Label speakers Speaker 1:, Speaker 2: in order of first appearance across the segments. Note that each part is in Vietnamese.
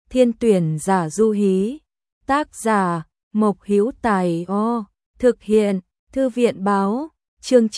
Speaker 1: Thiên tuyển giả du hí. Tác giả, Mộc Hữu Tài O. Thực hiện, Thư viện báo, chương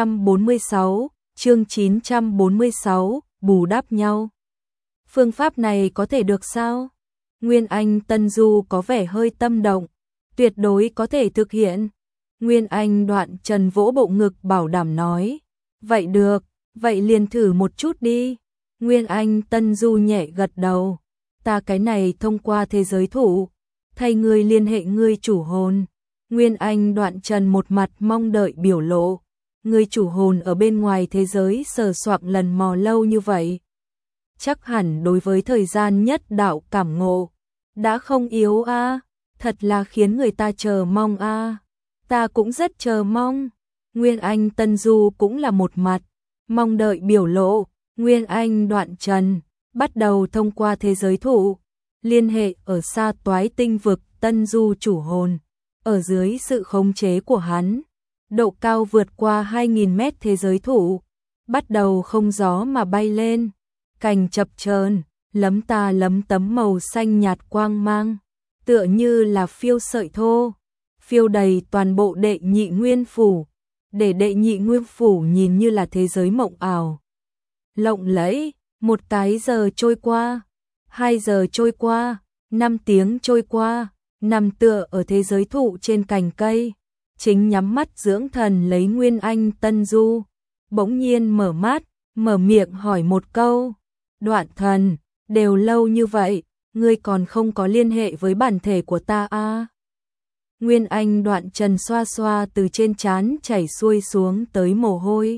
Speaker 1: 946, bù đắp nhau. Phương pháp này có thể được sao? Nguyên Anh Tân Du có vẻ hơi tâm động, tuyệt đối có thể thực hiện. Nguyên Anh Đoạn Trần vỗ bộ ngực bảo đảm nói, vậy được, vậy liền thử một chút đi. Nguyên Anh Tân Du nhẹ gật đầu, ta cái này thông qua thế giới thủ, thay ngươi liên hệ ngươi chủ hồn. Nguyên Anh Đoạn Trần một mặt mong đợi biểu lộ, ngươi chủ hồn ở bên ngoài thế giới sờ soạng lần mò lâu như vậy. Chắc hẳn đối với thời gian nhất đạo cảm ngộ, đã không yếu a, thật là khiến người ta chờ mong a. Ta cũng rất chờ mong. Nguyên Anh Tân Du cũng là một mặt mong đợi biểu lộ. Nguyên Anh Đoạn Trần bắt đầu thông qua thế giới thủ, liên hệ ở xa toái tinh vực Tân Du chủ hồn, ở dưới sự khống chế của hắn, độ cao vượt qua 2000 mét thế giới thủ, bắt đầu không gió mà bay lên, cành chập chờn, lấm ta lấm tấm màu xanh nhạt quang mang, tựa như là phiêu sợi thô, phiêu đầy toàn bộ đệ nhị nguyên phủ, để đệ nhị nguyên phủ nhìn như là thế giới mộng ảo. Lộng lẫy, một cái giờ trôi qua, 2 giờ trôi qua, 5 tiếng trôi qua, nằm tựa ở thế giới thụ trên cành cây, chính nhắm mắt dưỡng thần lấy Nguyên Anh Tân Du, bỗng nhiên mở mắt, mở miệng hỏi một câu, Đoạn thần, đều lâu như vậy, ngươi còn không có liên hệ với bản thể của ta à? Nguyên Anh Đoạn Trần xoa xoa từ trên trán chảy xuôi xuống tới mồ hôi.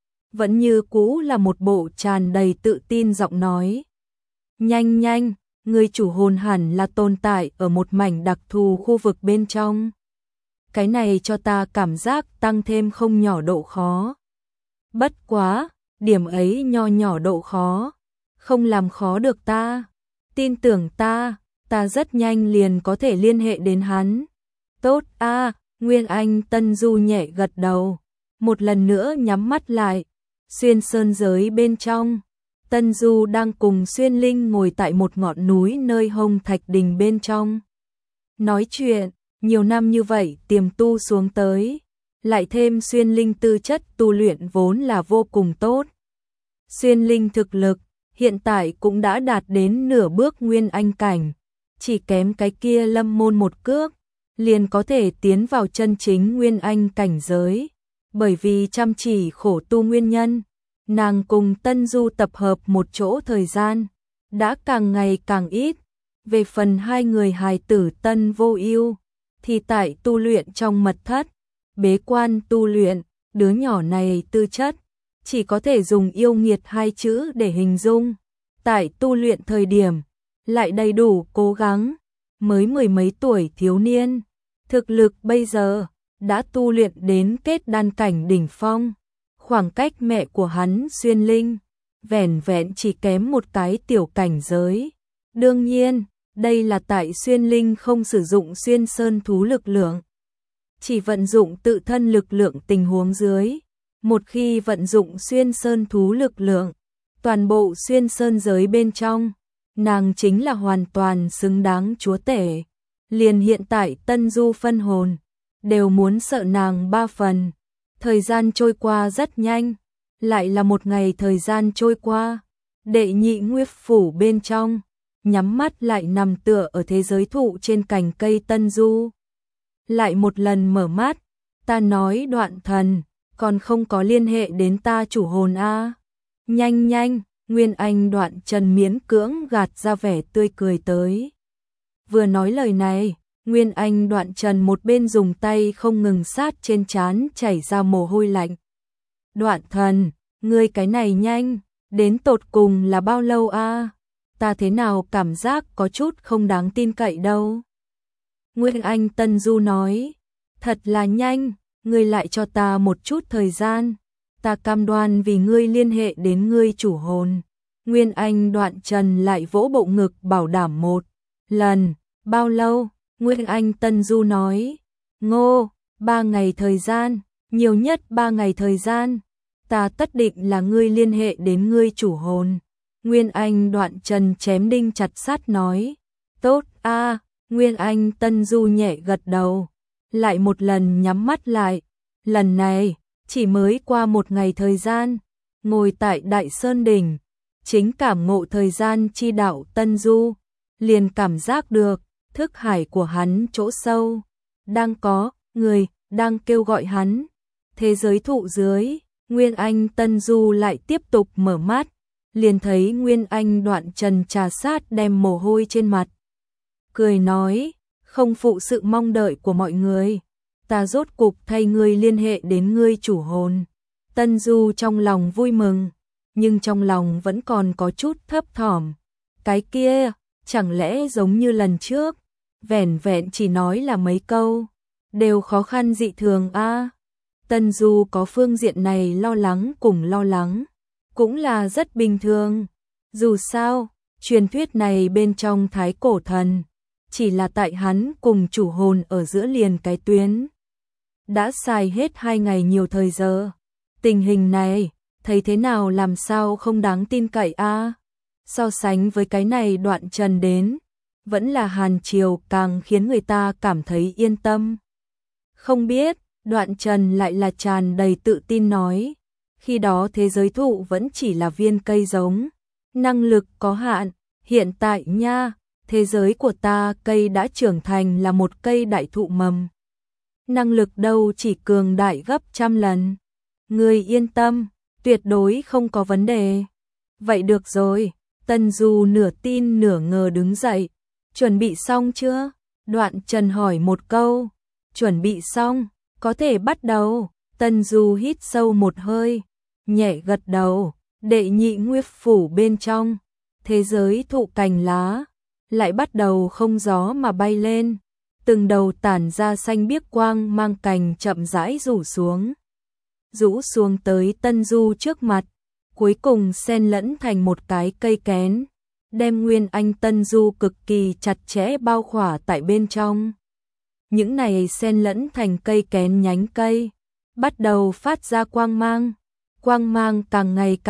Speaker 1: Vẫn như cũ là một bộ tràn đầy tự tin giọng nói. Nhanh nhanh, người chủ hồn hẳn là tồn tại ở một mảnh đặc thù khu vực bên trong. Cái này cho ta cảm giác tăng thêm không nhỏ độ khó. Bất quá, điểm ấy nho nhỏ độ khó, không làm khó được ta. Tin tưởng ta, ta rất nhanh liền có thể liên hệ đến hắn. Tốt a, Nguyên Anh Tân Du nhẹ gật đầu, một lần nữa nhắm mắt lại. Xuyên sơn giới bên trong, Tân Du đang cùng Xuyên Linh ngồi tại một ngọn núi nơi Hồng Thạch Đình bên trong. Nói chuyện, nhiều năm như vậy tiềm tu xuống tới, lại thêm Xuyên Linh tư chất tu luyện vốn là vô cùng tốt. Xuyên Linh thực lực, hiện tại cũng đã đạt đến nửa bước Nguyên Anh cảnh, chỉ kém cái kia lâm môn một cước, liền có thể tiến vào chân chính Nguyên Anh cảnh giới. Bởi vì chăm chỉ khổ tu nguyên nhân, nàng cùng Tân Du tập hợp một chỗ thời gian, đã càng ngày càng ít. Về phần hai người hài tử Tân Vô Ưu, thì tại tu luyện trong mật thất, bế quan tu luyện, đứa nhỏ này tư chất, chỉ có thể dùng yêu nghiệt hai chữ để hình dung. Tại tu luyện thời điểm, lại đầy đủ cố gắng, mới 10 mấy tuổi thiếu niên, thực lực bây giờ đã tu luyện đến kết đan cảnh đỉnh phong, khoảng cách mẹ của hắn Xuyên Linh, vẻn vẹn chỉ kém một cái tiểu cảnh giới. Đương nhiên, đây là tại Xuyên Linh không sử dụng xuyên sơn thú lực lượng, chỉ vận dụng tự thân lực lượng tình huống dưới. Một khi vận dụng xuyên sơn thú lực lượng, toàn bộ xuyên sơn giới bên trong, nàng chính là hoàn toàn xứng đáng chúa tể. Liền hiện tại Tân Du phân hồn, đều muốn sợ nàng 3 phần. Thời gian trôi qua rất nhanh, lại là một ngày thời gian trôi qua. Đệ nhị nguyệt phủ bên trong, nhắm mắt lại nằm tựa ở thế giới thụ trên cành cây Tân Du. Lại một lần mở mắt, ta nói Đoạn thần, còn không có liên hệ đến ta chủ hồn a. Nhanh nhanh, Nguyên Anh Đoạn Trần miễn cưỡng gạt ra vẻ tươi cười tới. Vừa nói lời này, Nguyên Anh Đoạn Trần một bên dùng tay không ngừng sát trên trán chảy ra mồ hôi lạnh. Đoạn thần, ngươi cái này nhanh, đến tột cùng là bao lâu a? Ta thế nào cảm giác có chút không đáng tin cậy đâu. Nguyên Anh Tân Du nói, thật là nhanh, ngươi lại cho ta một chút thời gian, ta cam đoan vì ngươi liên hệ đến ngươi chủ hồn. Nguyên Anh Đoạn Trần lại vỗ bộ ngực bảo đảm một lần. Bao lâu? Nguyên Anh Tân Du nói, Ngô, 3 ngày thời gian, nhiều nhất 3 ngày thời gian, ta tất định là ngươi liên hệ đến ngươi chủ hồn. Nguyên Anh Đoạn Trần chém đinh chặt sắt nói. Tốt a. Nguyên Anh Tân Du nhẹ gật đầu, lại một lần nhắm mắt lại. Lần này, chỉ mới qua một ngày thời gian, ngồi tại Đại Sơn Đỉnh, chính cảm ngộ thời gian chi đạo Tân Du, liền cảm giác được, thức hải của hắn chỗ sâu, đang có người đang kêu gọi hắn. Thế giới thụ dưới, Nguyên Anh Tân Du lại tiếp tục mở mắt, liền thấy Nguyên Anh Đoạn Trần trà sát đem mồ hôi trên mặt. Cười nói, không phụ sự mong đợi của mọi người, ta rốt cục thay ngươi liên hệ đến ngươi chủ hồn. Tân Du trong lòng vui mừng, nhưng trong lòng vẫn còn có chút thấp thỏm. Cái kia, chẳng lẽ giống như lần trước, vẻn vẹn chỉ nói là mấy câu, đều khó khăn dị thường a. Tân Du có phương diện này lo lắng cùng lo lắng, cũng là rất bình thường. Dù sao, truyền thuyết này bên trong Thái Cổ Thần, chỉ là tại hắn cùng chủ hồn ở giữa liền cái tuyến. Đã xài hết 2 ngày nhiều thời giờ. Tình hình này, thấy thế nào làm sao không đáng tin cậy a. So sánh với cái này Đoạn Trần đến, vẫn là Hàn Triều càng khiến người ta cảm thấy yên tâm. Không biết, Đoạn Trần lại là tràn đầy tự tin nói, khi đó thế giới thụ vẫn chỉ là viên cây giống, năng lực có hạn, hiện tại nha, thế giới của ta cây đã trưởng thành là một cây đại thụ mầm. Năng lực đâu chỉ cường đại gấp trăm lần. Ngươi yên tâm, tuyệt đối không có vấn đề. Vậy được rồi, Tân Du nửa tin nửa ngờ đứng dậy. Chuẩn bị xong chưa? Đoạn Trần hỏi một câu. Chuẩn bị xong, có thể bắt đầu. Tân Du hít sâu một hơi, nhẹ gật đầu. Đệ nhị nguyệt phủ bên trong, thế giới thụ cành lá lại bắt đầu không gió mà bay lên, từng đầu tản ra xanh biếc quang mang cành chậm rãi rủ xuống tới Tân Du trước mặt, cuối cùng xen lẫn thành một cái cây kén, đem Nguyên Anh Tân Du cực kỳ chặt chẽ bao khỏa tại bên trong. Những này xen lẫn thành cây kén nhánh cây, bắt đầu phát ra quang mang càng ngày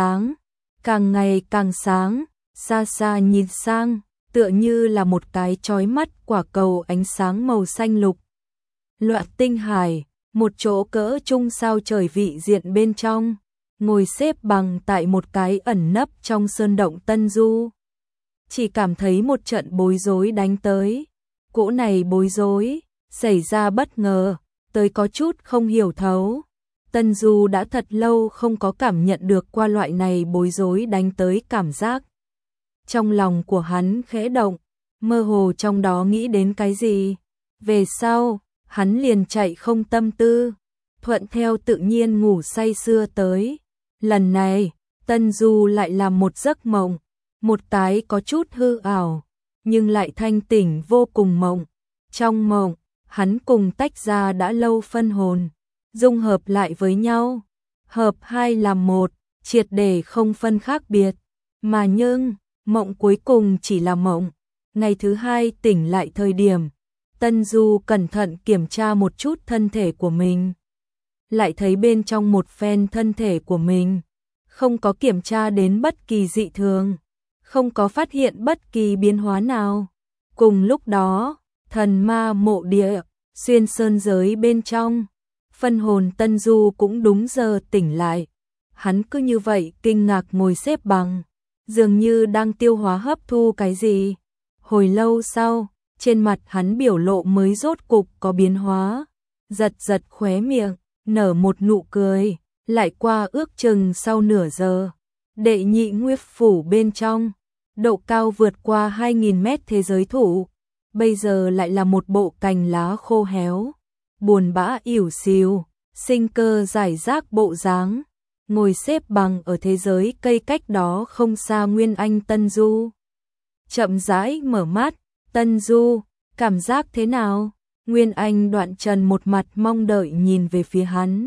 Speaker 1: càng sáng, xa xa nhìn sang, tựa như là một cái chói mắt quả cầu ánh sáng màu xanh lục. Loạn tinh hải, một chỗ cỡ trung sao trời vị diện bên trong, ngồi xếp bằng tại một cái ẩn nấp trong sơn động Tân Du. Chỉ cảm thấy một trận bối rối đánh tới, cỗ này bối rối, xảy ra bất ngờ, tới có chút không hiểu thấu. Tân Du đã thật lâu không có cảm nhận được qua loại này bối rối đánh tới cảm giác. Trong lòng của hắn khẽ động, mơ hồ trong đó nghĩ đến cái gì. Về sau, hắn liền chạy không tâm tư, thuận theo tự nhiên ngủ say sưa tới. Lần này, Tân Du lại làm một giấc mộng, một cái có chút hư ảo, nhưng lại thanh tỉnh vô cùng mộng. Trong mộng, hắn cùng tách ra đã lâu phân hồn, dung hợp lại với nhau, hợp hai làm một, triệt để không phân khác biệt. Mà nhưng, mộng cuối cùng chỉ là mộng. Ngày thứ hai tỉnh lại thời điểm, Tân Du cẩn thận kiểm tra một chút thân thể của mình. Lại thấy bên trong một phen thân thể của mình, không có kiểm tra đến bất kỳ dị thường, không có phát hiện bất kỳ biến hóa nào. Cùng lúc đó, thần ma mộ địa, xuyên sơn giới bên trong, phân hồn Tân Du cũng đúng giờ tỉnh lại. Hắn cứ như vậy kinh ngạc ngồi xếp bằng, dường như đang tiêu hóa hấp thu cái gì. Hồi lâu sau, trên mặt hắn biểu lộ mới rốt cục có biến hóa, giật khóe miệng, nở một nụ cười. Lại qua ước chừng sau nửa giờ, đệ nhị nguyệt phủ bên trong, độ cao vượt qua 2000 mét thế giới thụ, bây giờ lại là một bộ cành lá khô héo, buồn bã ỉu xìu, sinh cơ giải rác bộ dáng, ngồi xếp bằng ở thế giới cây cách đó không xa Nguyên Anh Tân Du. Chậm rãi mở mắt, Tân Du, cảm giác thế nào? Nguyên Anh Đoạn Trần một mặt mong đợi nhìn về phía hắn.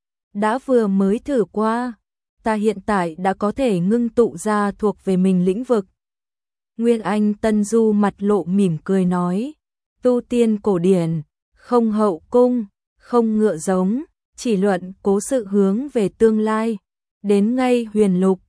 Speaker 1: Đã vừa mới thử qua, ta hiện tại đã có thể ngưng tụ ra thuộc về mình lĩnh vực. Nguyên Anh Tân Du mặt lộ mỉm cười nói, tu tiên cổ điển, không hậu cung, không ngựa giống, chỉ luận cố sự hướng về tương lai, đến ngay huyền lục,